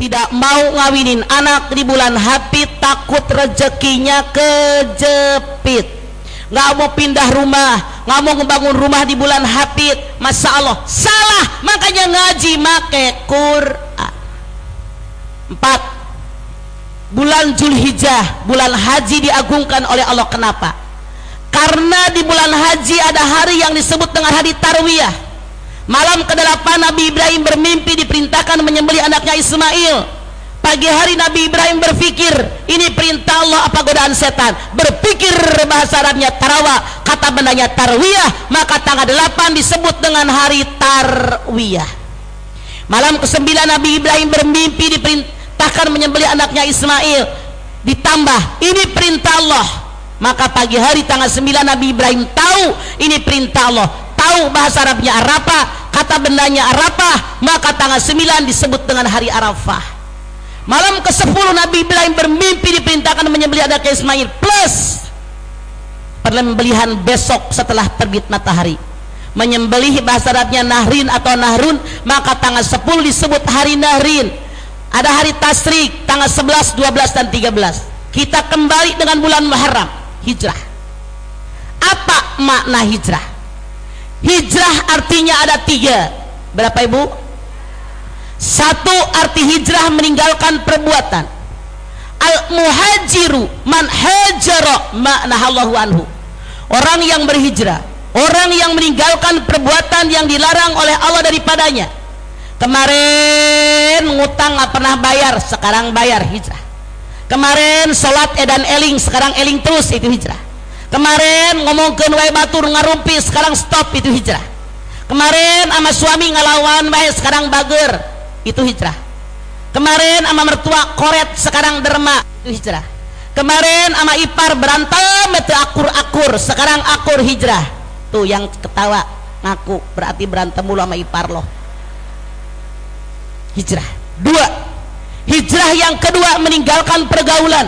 tidak mau ngawinin anak di bulan Hapit, takut rezekinya kejepit, nggak mau pindah rumah, nggak mau ngebangun rumah di bulan Hapit. Masya Allah, salah, makanya ngaji make Quran. 4. Bulan Zulhijjah, bulan haji diagungkan oleh Allah. Kenapa? Karena di bulan haji ada hari yang disebut dengan hari Tarwiyah. Malam ke-8 Nabi Ibrahim bermimpi diperintahkan menyembelih anaknya Ismail. Pagi hari Nabi Ibrahim berpikir, ini perintah Allah apa godaan setan? Berpikir bahasa Arabnya tarawa, kata bendanya Tarwiyah, maka tanggal 8 disebut dengan hari Tarwiyah. Malam ke-9 Nabi Ibrahim bermimpi diperintahkan menyembelih anaknya Ismail. Ditambah, ini perintah Allah, maka pagi hari tanggal 9 Nabi Ibrahim tahu ini perintah Allah, tahu bahasa Arabnya Arafah, kata bendanya Arafah, maka tanggal 9 disebut dengan hari Arafah. Malam ke-10 Nabi Ibrahim bermimpi diperintahkan menyembelih anaknya Ismail, plus penyembelihan besok setelah terbit matahari. Menyembelih bahasa Arabnya Nahrin atau Nahrun, maka tanggal 10 disebut hari Nahrin. Ada hari Tasrik tanggal 11, 12 dan 13. Kita kembali dengan bulan Muharram, hijrah. Apa makna hijrah? Hijrah artinya ada 3. Berapa ibu? 1, arti hijrah meninggalkan perbuatan. Al-muhajiru man hajara ma'nahallahu anhu. Orang yang berhijrah, orang yang meninggalkan perbuatan yang dilarang oleh Allah daripadanya. Kemarin ngutang nggak pernah bayar, sekarang bayar, hijrah. Kemarin sholat edan eling, sekarang eling terus, itu hijrah. Kemarin ngomongkeun wae batur ngarumpi, sekarang stop, itu hijrah. Kemarin sama suami ngalawan wae, sekarang bager, itu hijrah. Kemarin sama mertua koret, sekarang derma, itu hijrah. Kemarin sama ipar berantem itu akur-akur, sekarang akur, hijrah. Tuh yang ketawa ngaku berarti berantem mulu sama ipar loh. Hijrah. 2, hijrah yang kedua meninggalkan pergaulan.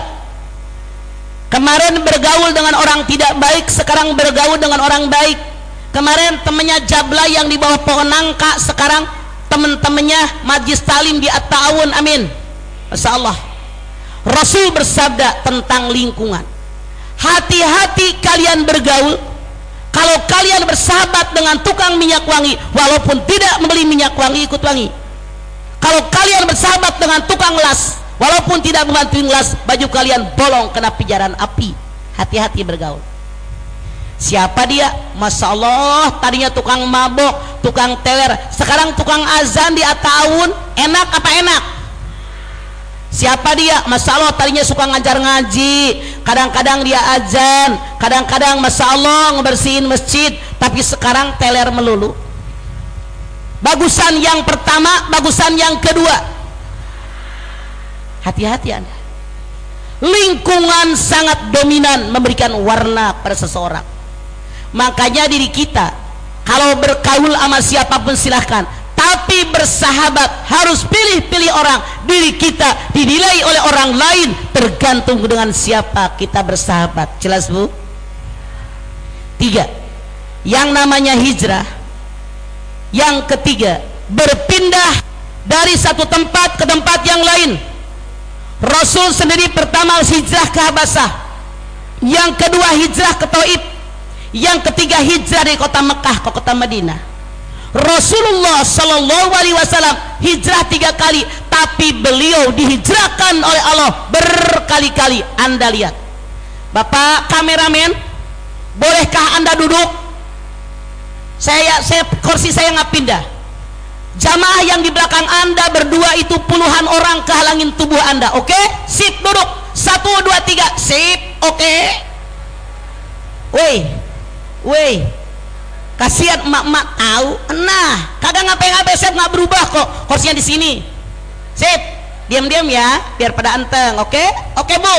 Kemarin bergaul dengan orang tidak baik, sekarang bergaul dengan orang baik. Kemarin temennya jabla yang di bawah pohon nangka, sekarang temen-temennya majlis talim di at-ta'awun. Amin. Masya Allah. Rasul bersabda tentang lingkungan, hati-hati kalian bergaul. Kalau kalian bersahabat dengan tukang minyak wangi, walaupun tidak membeli minyak wangi, ikut wangi. Kalau kalian bersahabat dengan tukang las, walaupun tidak membantu las, baju kalian bolong kena pijaran api. Hati-hati bergaul. Siapa dia? Masya Allah, tadinya tukang mabok, tukang teler, sekarang tukang azan di at-ta'awun. Enak apa enak? Siapa dia? Masya Allah, tadinya suka ngajar ngaji, kadang-kadang dia azan, kadang-kadang Masya Allah ngebersihin masjid, tapi sekarang teler melulu. Bagusan yang pertama, bagusan yang kedua. Hati-hati Anda. Lingkungan sangat dominan memberikan warna pada seseorang. Makanya diri kita kalau bergaul sama siapapun silahkan, tapi bersahabat harus pilih-pilih orang. Diri kita dinilai oleh orang lain tergantung dengan siapa kita bersahabat. Jelas Bu? 3, yang namanya hijrah. Yang ketiga, berpindah dari satu tempat ke tempat yang lain. Rasul sendiri pertama hijrah ke Habasyah, yang kedua hijrah ke Taif, yang ketiga hijrah dari kota Mekah ke kota Madinah. Rasulullah Shallallahu Alaihi Wasallam hijrah 3 kali, tapi beliau dihijrahkan oleh Allah berkali-kali. Anda lihat, Bapak kameramen, bolehkah Anda duduk? Saya kursi saya nggak pindah. Jamaah yang di belakang Anda berdua itu puluhan orang kehalangin tubuh Anda. Oke? Sip, duduk. 1, 2, 3. Sip, oke. Woi, kasihan emak-emak tahu. Nah, kagak ngapain-ngapain, saya nggak berubah kok. Kursinya di sini. Sip, diam-diam ya, biar pada anteng. Oke? Oke Bu.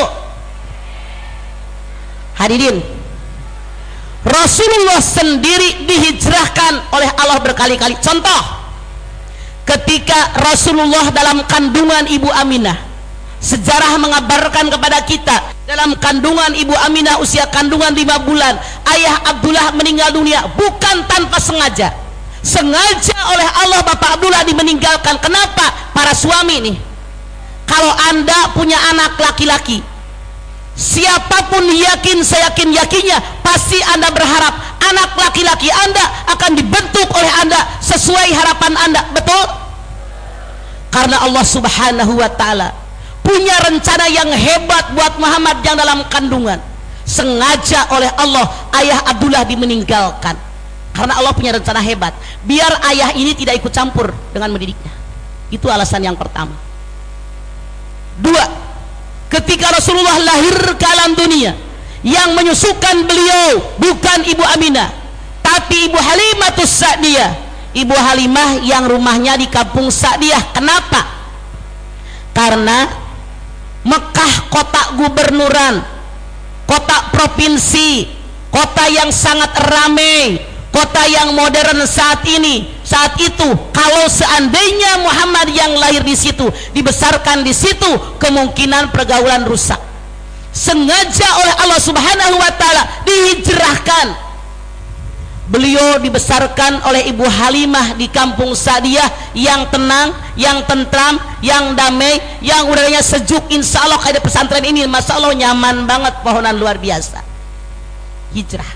Hadirin, Rasulullah sendiri dihijrahkan oleh Allah berkali-kali. Contoh, ketika Rasulullah dalam kandungan Ibu Aminah, sejarah mengabarkan kepada kita, dalam kandungan Ibu Aminah usia kandungan 5 bulan, ayah Abdullah meninggal dunia bukan tanpa sengaja. Sengaja oleh Allah Bapak Abdullah dimeninggalkan. Kenapa? Para suami nih, kalau Anda punya anak laki-laki, siapapun yakinnya pasti Anda berharap anak laki-laki Anda akan dibentuk oleh Anda sesuai harapan Anda, betul? Karena Allah Subhanahu wa ta'ala punya rencana yang hebat buat Muhammad yang dalam kandungan. Sengaja oleh Allah ayah Abdullah dimeninggalkan, karena Allah punya rencana hebat biar ayah ini tidak ikut campur dengan mendidiknya. Itu alasan yang pertama. Dua, ketika Rasulullah lahir ke alam dunia, yang menyusukan beliau bukan Ibu Aminah, tapi Ibu Halimatus Sa'diyah, Ibu Halimah yang rumahnya di kampung Sa'diyah. Kenapa? Karena Mekah kota gubernuran, kota provinsi, kota yang sangat ramai, kota yang modern saat ini. Saat itu kalau seandainya Muhammad yang lahir di situ, dibesarkan di situ, kemungkinan pergaulan rusak. Sengaja oleh Allah Subhanahu wa ta'ala dihijrahkan. Beliau dibesarkan oleh Ibu Halimah di kampung Sa'diyah yang tenang, yang tentram, yang damai, yang udaranya sejuk. Insya Allah kayak pesantren ini, masya Allah nyaman banget, pohonan luar biasa. Hijrah.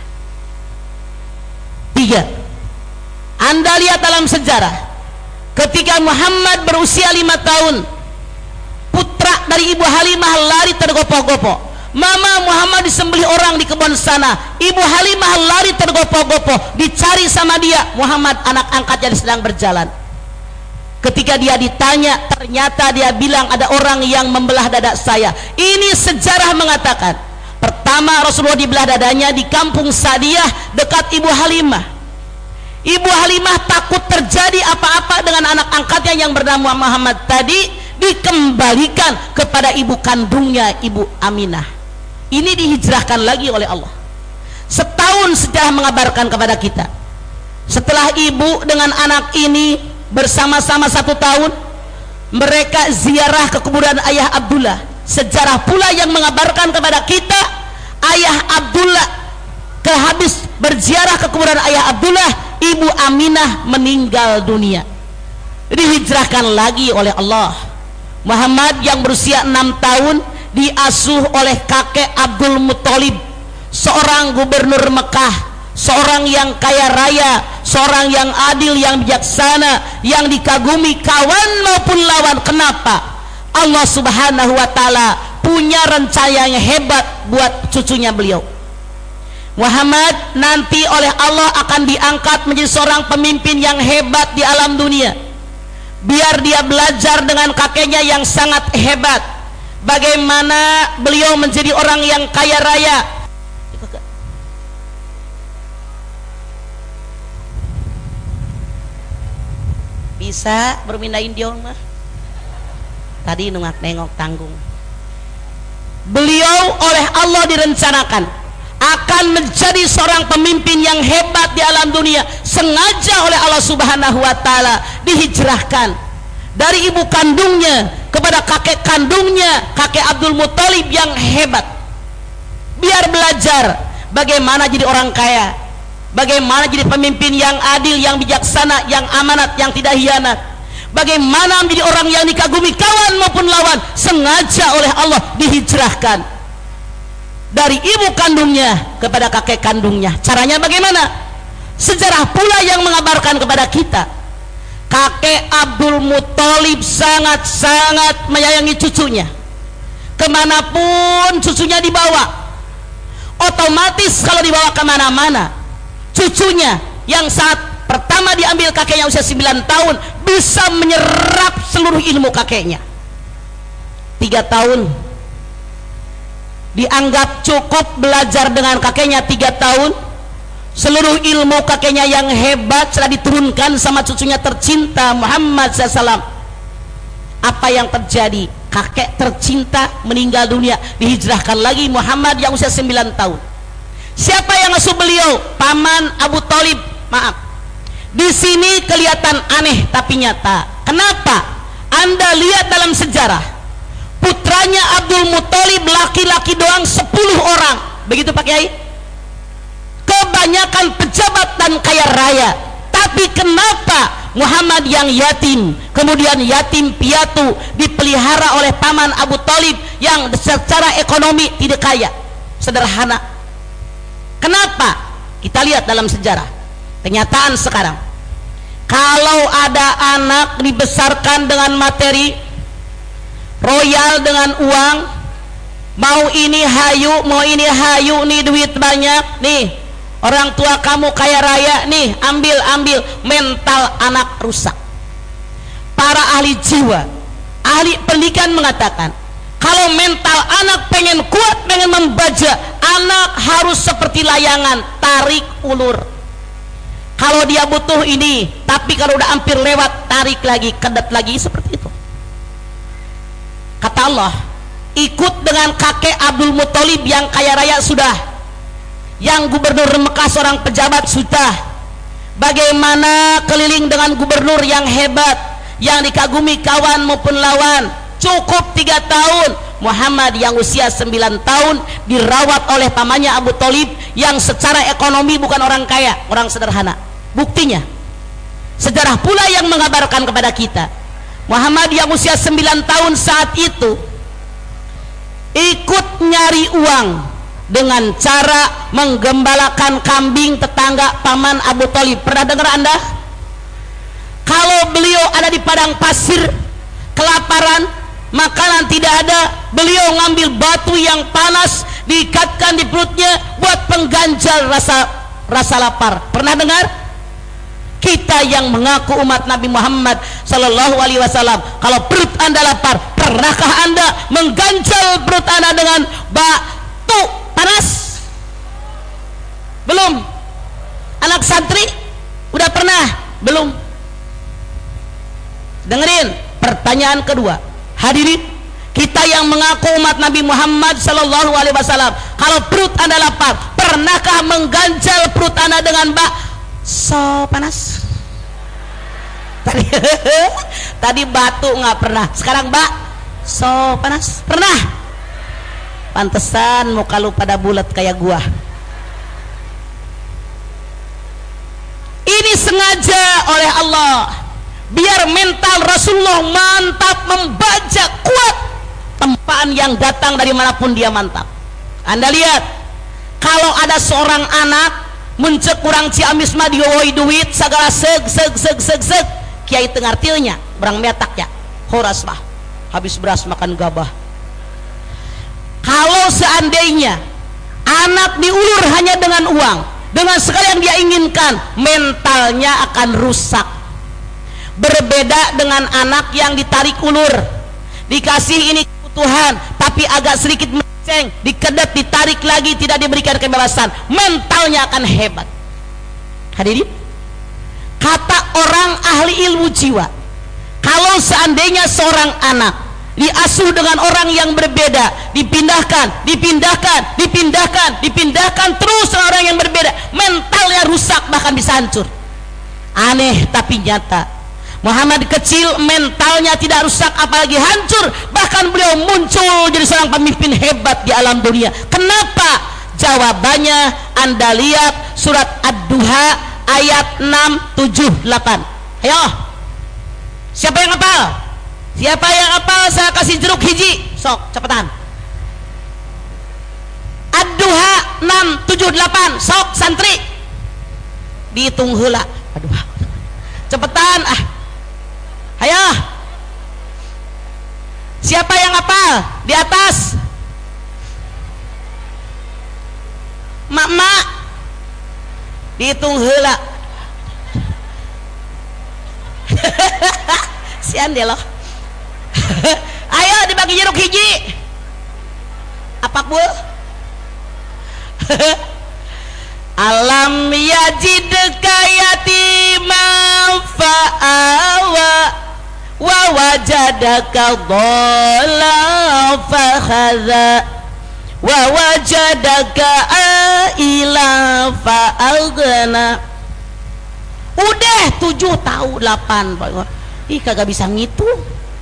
Tiga, Anda lihat dalam sejarah, ketika Muhammad berusia 5 tahun, putra dari Ibu Halimah lari tergopoh-gopoh. Mama Muhammad disembelih orang di kebun sana. Ibu Halimah lari tergopoh-gopoh, dicari sama dia. Muhammad anak angkatnya sedang berjalan. Ketika dia ditanya, ternyata dia bilang ada orang yang membelah dada saya. Ini sejarah mengatakan, pertama Rasulullah dibelah dadanya di kampung Sa'diyah dekat Ibu Halimah. Ibu Halimah takut terjadi apa-apa dengan anak angkatnya yang bernama Muhammad tadi, dikembalikan kepada ibu kandungnya, Ibu Aminah. Ini dihijrahkan lagi oleh Allah. Setahun sejarah mengabarkan kepada kita, setelah ibu dengan anak ini bersama-sama 1 tahun, mereka ziarah ke kuburan ayah Abdullah. Sejarah pula yang mengabarkan kepada kita, ayah Abdullah kehabis berziarah ke kuburan ayah Abdullah, Ibu Aminah meninggal dunia. Dihijrahkan lagi oleh Allah. Muhammad yang berusia 6 tahun diasuh oleh kakek Abdul Muthalib, seorang gubernur Mekah, seorang yang kaya raya, seorang yang adil, yang bijaksana, yang dikagumi kawan maupun lawan. Kenapa? Allah Subhanahu wa ta'ala punya rencana yang hebat buat cucunya beliau. Muhammad nanti oleh Allah akan diangkat menjadi seorang pemimpin yang hebat di alam dunia, biar dia belajar dengan kakeknya yang sangat hebat bagaimana beliau menjadi orang yang kaya raya. Bisa bermindahin dia mah tadi nengok tanggung. Beliau oleh Allah direncanakan akan menjadi seorang pemimpin yang hebat di alam dunia. Sengaja oleh Allah Subhanahu wa ta'ala dihijrahkan dari ibu kandungnya kepada kakek kandungnya, kakek Abdul Muthalib yang hebat, biar belajar bagaimana jadi orang kaya, bagaimana jadi pemimpin yang adil, yang bijaksana, yang amanat, yang tidak hianat, bagaimana menjadi orang yang dikagumi kawan maupun lawan. Sengaja oleh Allah dihijrahkan dari ibu kandungnya kepada kakek kandungnya. Caranya bagaimana? Sejarah pula yang mengabarkan kepada kita, kakek Abdul Muthalib sangat-sangat menyayangi cucunya. Kemanapun cucunya dibawa, otomatis kalau dibawa kemana-mana, cucunya yang saat pertama diambil kakeknya usia 9 tahun bisa menyerap seluruh ilmu kakeknya. 3 tahun dianggap cukup belajar dengan kakeknya. 3 tahun seluruh ilmu kakeknya yang hebat sudah diturunkan sama cucunya tercinta Muhammad SAW. Apa yang terjadi? Kakek tercinta meninggal dunia, dihijrahkan lagi Muhammad yang usia 9 tahun. Siapa yang ngasuh beliau? Paman Abu Thalib. Maaf, di sini kelihatan aneh tapi nyata. Kenapa? Anda lihat dalam sejarah, putranya Abdul Muthalib laki-laki doang 10 orang. Begitu Pak Kiai? Kebanyakan pejabat dan kaya raya, Tapi kenapa Muhammad yang yatim, kemudian yatim piatu, dipelihara oleh paman Abu Thalib yang secara ekonomi tidak kaya, sederhana? Kenapa? Kita lihat dalam sejarah. Kenyataan sekarang, kalau ada anak dibesarkan dengan materi, royal dengan uang, mau ini hayu, mau ini hayu, nih duit banyak, nih orang tua kamu kaya raya, nih ambil, mental anak rusak. Para ahli jiwa, ahli pendidikan mengatakan, kalau mental anak pengen kuat, pengen membaja, anak harus seperti layangan, tarik ulur. Kalau dia butuh ini, tapi kalau udah hampir lewat, tarik lagi, kedet lagi, seperti itu. Kata Allah, ikut dengan kakek Abdul Muthalib yang kaya raya sudah, yang gubernur Mekah seorang pejabat sudah, bagaimana keliling dengan gubernur yang hebat, yang dikagumi kawan maupun lawan, cukup 3 tahun. Muhammad yang usia 9 tahun dirawat oleh pamannya Abu Thalib yang secara ekonomi bukan orang kaya, orang sederhana. Buktinya sejarah pula yang mengabarkan kepada kita, Muhammad yang usia 9 tahun saat itu ikut nyari uang dengan cara menggembalakan kambing tetangga paman Abu Thalib. Pernah dengar Anda? Kalau beliau ada di padang pasir, kelaparan, makanan tidak ada, beliau ngambil batu yang panas, diikatkan di perutnya buat pengganjal rasa lapar. Pernah dengar? Kita yang mengaku umat Nabi Muhammad Sallallahu Alaihi Wasallam, kalau perut Anda lapar, pernahkah Anda mengganjal perut Anda dengan batu panas? Belum. Anak santri udah pernah? Belum. Dengerin pertanyaan kedua, hadirin, kita yang mengaku umat Nabi Muhammad Sallallahu Alaihi Wasallam, kalau perut Anda lapar, pernahkah mengganjal perut Anda dengan bakso panas? Tadi batu nggak pernah, sekarang bakso panas pernah. Pantesan muka lu pada bulat kayak gua. Ini sengaja oleh Allah biar mental Rasulullah mantap, membaca, kuat. Tempaan yang datang dari manapun dia mantap. Anda lihat, kalau ada seorang anak mencek kurang Ciamis mah diowoi duit segala seg kiai tengartilnya berang metak ya horas mah habis beras makan gabah. Kalau seandainya anak diulur hanya dengan uang, dengan segala yang dia inginkan, mentalnya akan rusak. Berbeda dengan anak yang ditarik ulur, dikasih ini kebutuhan tapi agak sedikit melenceng, dikedet, ditarik lagi, tidak diberikan kebebasan, mentalnya akan hebat. Hadirin, kata orang ahli ilmu jiwa, kalau seandainya seorang anak diasuh dengan orang yang berbeda, dipindahkan terus dengan orang yang berbeda, mentalnya rusak, bahkan bisa hancur. Aneh tapi nyata, Muhammad kecil mentalnya tidak rusak apalagi hancur, bahkan beliau muncul jadi seorang pemimpin hebat di alam dunia. Kenapa? Jawabannya Anda lihat surat Ad-Duha ayat 6, 7, 8. Ayo, siapa yang hafal? Siapa yang hafal saya kasih jeruk hiji, sok cepetan. Ad-Duha 6, 7, 8, sok santri dihitung heula. Aduh, cepetan ah. Ayo, siapa yang hafal? Di atas. Mak-mak dihitung heula. Sian deh loh. Ayo dibagi jeruk hiji. Apa bu? Alam yajidka yatiman fa'awa wa wajadaka dhalan fakhadha wa wajadaka ailan fa'aghna. Udah 7 tahun 8. Ih kagak bisa ngitung.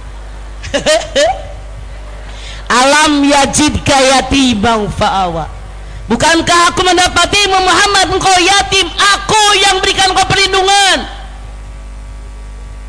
Alam yajidka yatiman fa'awa. Bukankah aku mendapatimu Muhammad, engkau yatim, aku yang berikan kau perlindungan.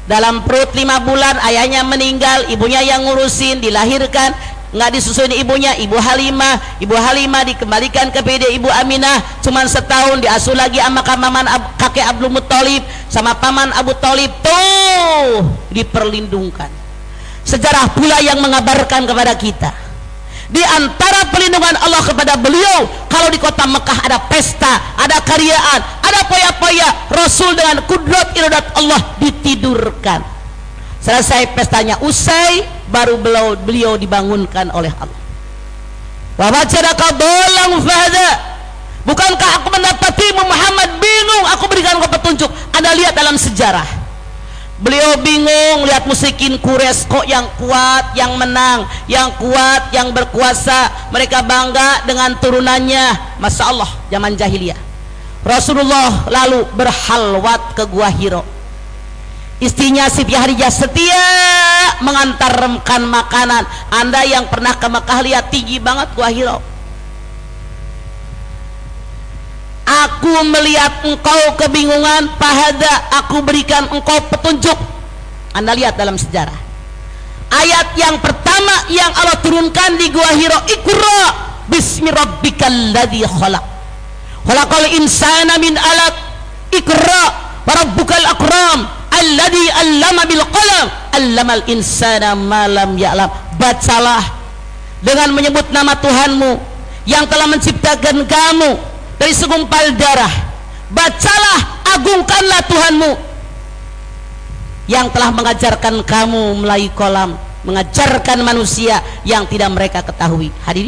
dalam perut 5 bulan, ayahnya meninggal, ibunya yang ngurusin, dilahirkan nggak disusuin ibunya, Ibu Halimah dikembalikan ke PD Ibu Aminah, cuman setahun diasuh lagi sama kakek Abdul Muthalib sama paman Abu Thalib, tuh diperlindungkan. Sejarah pula yang mengabarkan kepada kita, di antara perlindungan Allah kepada beliau, kalau di kota Mekah ada pesta, ada karyaan, ada poya-poya, Rasul dengan kudrat iradat Allah ditidurkan. Selesai pestanya usai, baru beliau dibangunkan oleh Allah. Wa wajadaka dhalan fahada. Bukankah aku mendapatimu Muhammad bingung, aku berikan kau petunjuk. Anda lihat dalam sejarah, beliau bingung lihat musyrikin Quraisy kok yang kuat, yang menang, yang kuat, yang berkuasa, mereka bangga dengan turunannya. Masya Allah, zaman jahiliyah. Rasulullah lalu berhalwat ke Gua Hiro. Istrinya Siti Khadijah setia mengantarkan makanan. Anda yang pernah ke Mekah lihat tinggi banget Gua Hiro. Aku melihat engkau kebingungan, fahada, aku berikan engkau petunjuk. Anda lihat dalam sejarah, ayat yang pertama yang Allah turunkan di Gua Hiro, Iqra bismi rabbikal ladzi khalaq, khalaqal insana min alaq, Iqra wa rabbukal akram alladzi 'allama bil qalam 'allamal insana ma lam ya'lam. Bacalah dengan menyebut nama Tuhanmu yang telah menciptakan kamu dari segumpal darah. Bacalah, agungkanlah Tuhanmu yang telah mengajarkan kamu melalui kolam, mengajarkan manusia yang tidak mereka ketahui. Hadirin,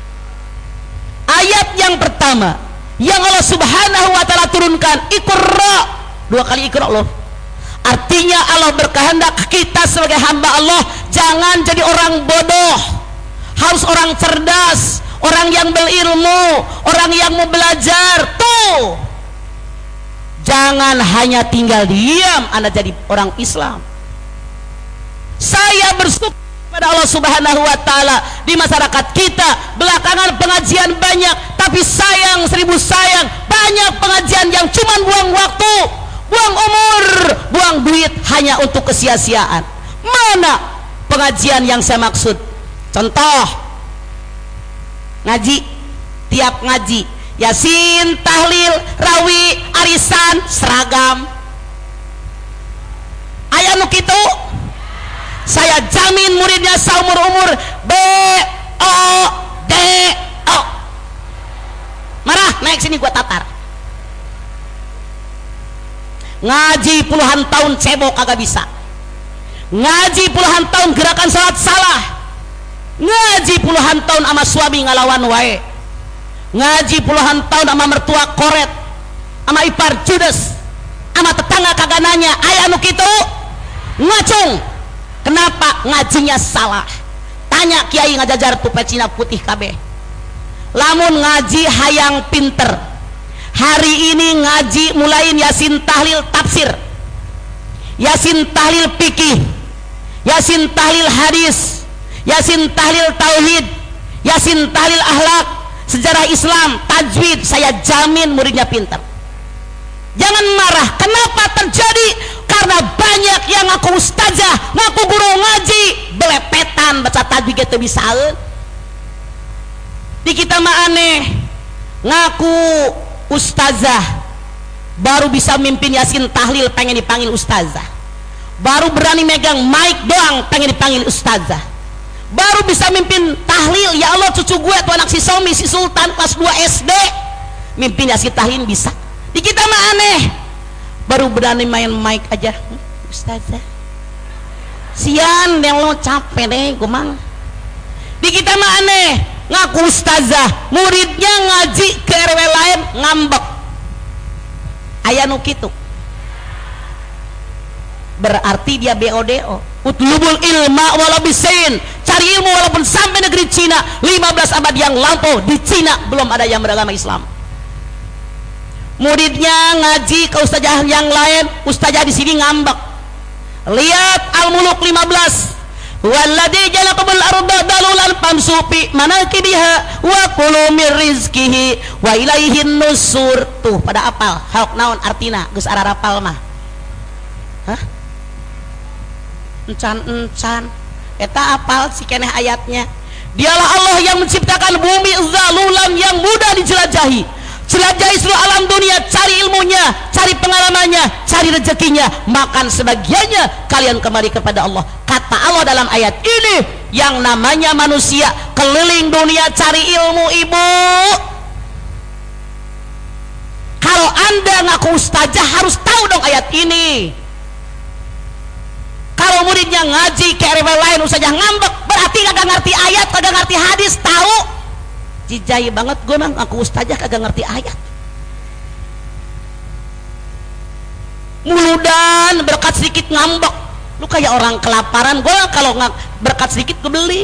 ayat yang pertama yang Allah Subhanahu wa ta'ala turunkan, Iqra, 2 kali Iqra loh. Artinya Allah berkehendak kita sebagai hamba Allah jangan jadi orang bodoh, harus orang cerdas, orang yang berilmu, orang yang mau belajar. Tuh, jangan hanya tinggal diam, Anda jadi orang Islam. Saya bersyukur kepada Allah Subhanahu wa ta'ala, di masyarakat kita belakangan pengajian banyak, tapi sayang, 1000 sayang, banyak pengajian yang cuma buang waktu, buang umur, buang duit hanya untuk kesia-siaan. Mana pengajian yang saya maksud? Contoh, ngaji, tiap ngaji Yasin, tahlil, rawi, arisan, seragam. Aya nu kitu, saya jamin muridnya seumur umur BODO. Marah, naik sini gua tatar. Ngaji puluhan tahun cebok kagak bisa, ngaji puluhan tahun gerakan salat salah, ngaji puluhan tahun sama suami ngalawan wae, ngaji puluhan tahun sama mertua koret, sama ipar judes, sama tetangga kagak nanya, aya anu kitu ngacung. Kenapa? Ngajinya salah. Tanya kiai ngajajar tupai Cina putih kabeh. Lamun ngaji hayang pinter, hari ini ngaji mulain Yasin tahlil tafsir, Yasin tahlil fikih, Yasin tahlil hadis, Yasin tahlil tauhid, Yasin tahlil akhlak, sejarah Islam, tajwid. Saya jamin muridnya pintar. Jangan marah. Kenapa terjadi? Karena banyak yang ngaku ustazah, ngaku guru ngaji, belepetan baca tajwid itu bisa. Di kita mah aneh, ngaku ustazah baru bisa mimpin Yasin tahlil pengen dipanggil ustazah, baru berani megang mic doang pengen dipanggil ustazah, baru bisa mimpin tahlil. Ya Allah, cucu gue tuh anak si Somi, si Sultan kelas 2 SD, mimpin Yasin tahlil bisa. Di kita mah aneh, baru berani main mic aja ustazah. Sian yang lo capek deh gumang. Di kita mah aneh, ngaku ustazah, muridnya ngaji ke RW lain ngambek. Aya nu kitu, berarti dia BODO. Utlubul ilma walau bisin, cari ilmu walaupun sampai negeri Cina. 15 abad yang lampau di Cina belum ada yang beragama Islam. Muridnya ngaji ke ustazah yang lain, ustazah di sini ngambek. Lihat Al-Muluk 15, walladzi jalaqabul arda dalulan famsupi manakibiha wa kulu mir rizqihi wa ilaihin nusur. Tuh pada apal hauk naon artina geus ararapal mah. Hah? encan eta apal si keneh ayatnya. Dialah Allah yang menciptakan bumi zalulam yang mudah dijelajahi. Jelajahi seluruh alam dunia, cari ilmunya, cari pengalamannya, cari rezekinya, makan sebagiannya, kalian kembali kepada Allah. Kata Allah dalam ayat ini, yang namanya manusia keliling dunia cari ilmu, ibu. Kalau anda ngaku ustazah harus tahu dong ayat ini. Kalau muridnya ngaji kayak rewel lain ustazah ngambek, berarti kagak ngerti ayat, kagak ngerti hadis. Tahu jijai banget gue mah ngaku ustazah kagak ngerti ayat. Muludan berkat sedikit ngambek, lu kayak orang kelaparan. Gue kalau berkat sedikit gue beli.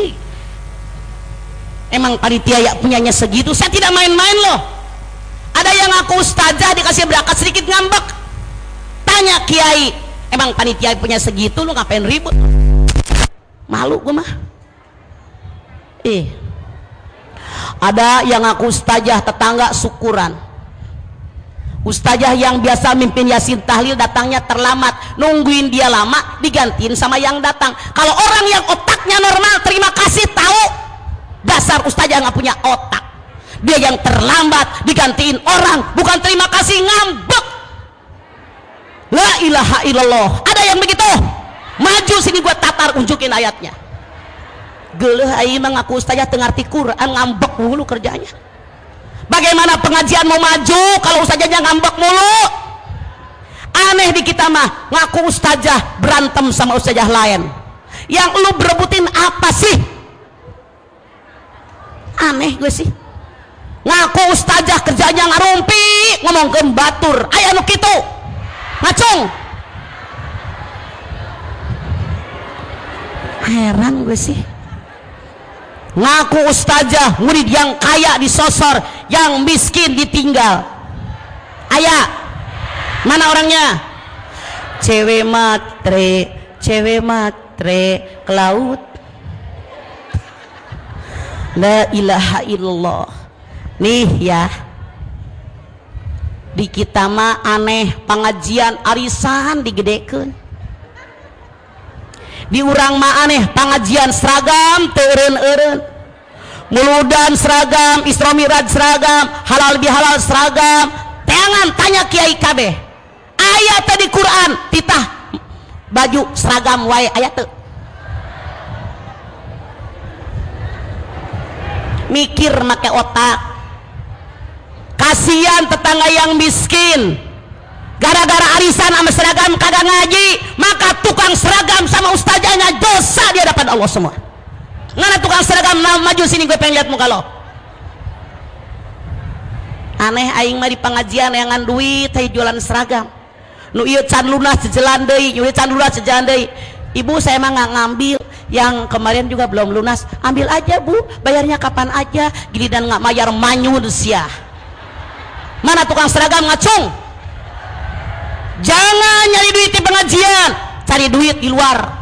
Emang panitia ya punyanya segitu. Saya tidak main-main loh. Ada yang ngaku ustazah dikasih berkat sedikit ngambek. Tanya kiai, emang panitia punya segitu, lu ngapain ribut? Malu gue mah. Ada yang ngaku ustazah tetangga syukuran. Ustazah yang biasa mimpin yasin tahlil datangnya terlambat, nungguin dia lama digantiin sama yang datang. Kalau orang yang otaknya normal terima kasih, tahu dasar ustazah nggak punya otak. Dia yang terlambat digantiin orang, bukan terima kasih, ngambek. La ilaha illallah. Ada yang begitu? Maju sini gua tatar, unjukin ayatnya. Geuleuh aing mah ngaku ustazah teu ngarti Quran, ngambek mulu kerjanya. Bagaimana pengajian mau maju kalau ustazahnya ngambek mulu? Aneh di kita mah, ngaku ustazah berantem sama ustazah lain. Yang lu berebutin apa sih? Aneh gue sih. Ngaku ustazah kerjanya ngarumpi, ngomongkeun batur. Aya nu kitu. Ngacung. Heran gue sih. Ngaku ustazah, murid yang kaya disosor, yang miskin ditinggal. Aya. Mana orangnya? Cewek matre ke laut. La ilaha illallah. Nih ya, di kita mah aneh, pengajian arisan digedekeun. Di urang mah aneh, pengajian seragam teureun-eureun. Muludan seragam, Isra Miraj seragam, halal bihalal seragam. Teangan tanya kiai kabeh. Aya teh di Quran titah baju seragam wae aya teu? Mikir make otak. Kasihan tetangga yang miskin, gara-gara arisan sama seragam kagak ngaji, maka tukang seragam sama ustazahnya dosa di hadapan Allah semua. Ngana tukang seragam, nah maju sini gue pengen lihat muka lo. Aneh aing mah di pengajian yang ngan duit hay jualan seragam. Nu ieu can lunas jejelan deui, ieu can lunas jejelan deui. Ibu saya mah nggak ngambil, yang kemarin juga belum lunas. Ambil aja bu, bayarnya kapan aja. Gini dan nggak bayar manyun sia. Mana tukang seragam ngacung? Jangan nyari duit di pengajian, cari duit di luar.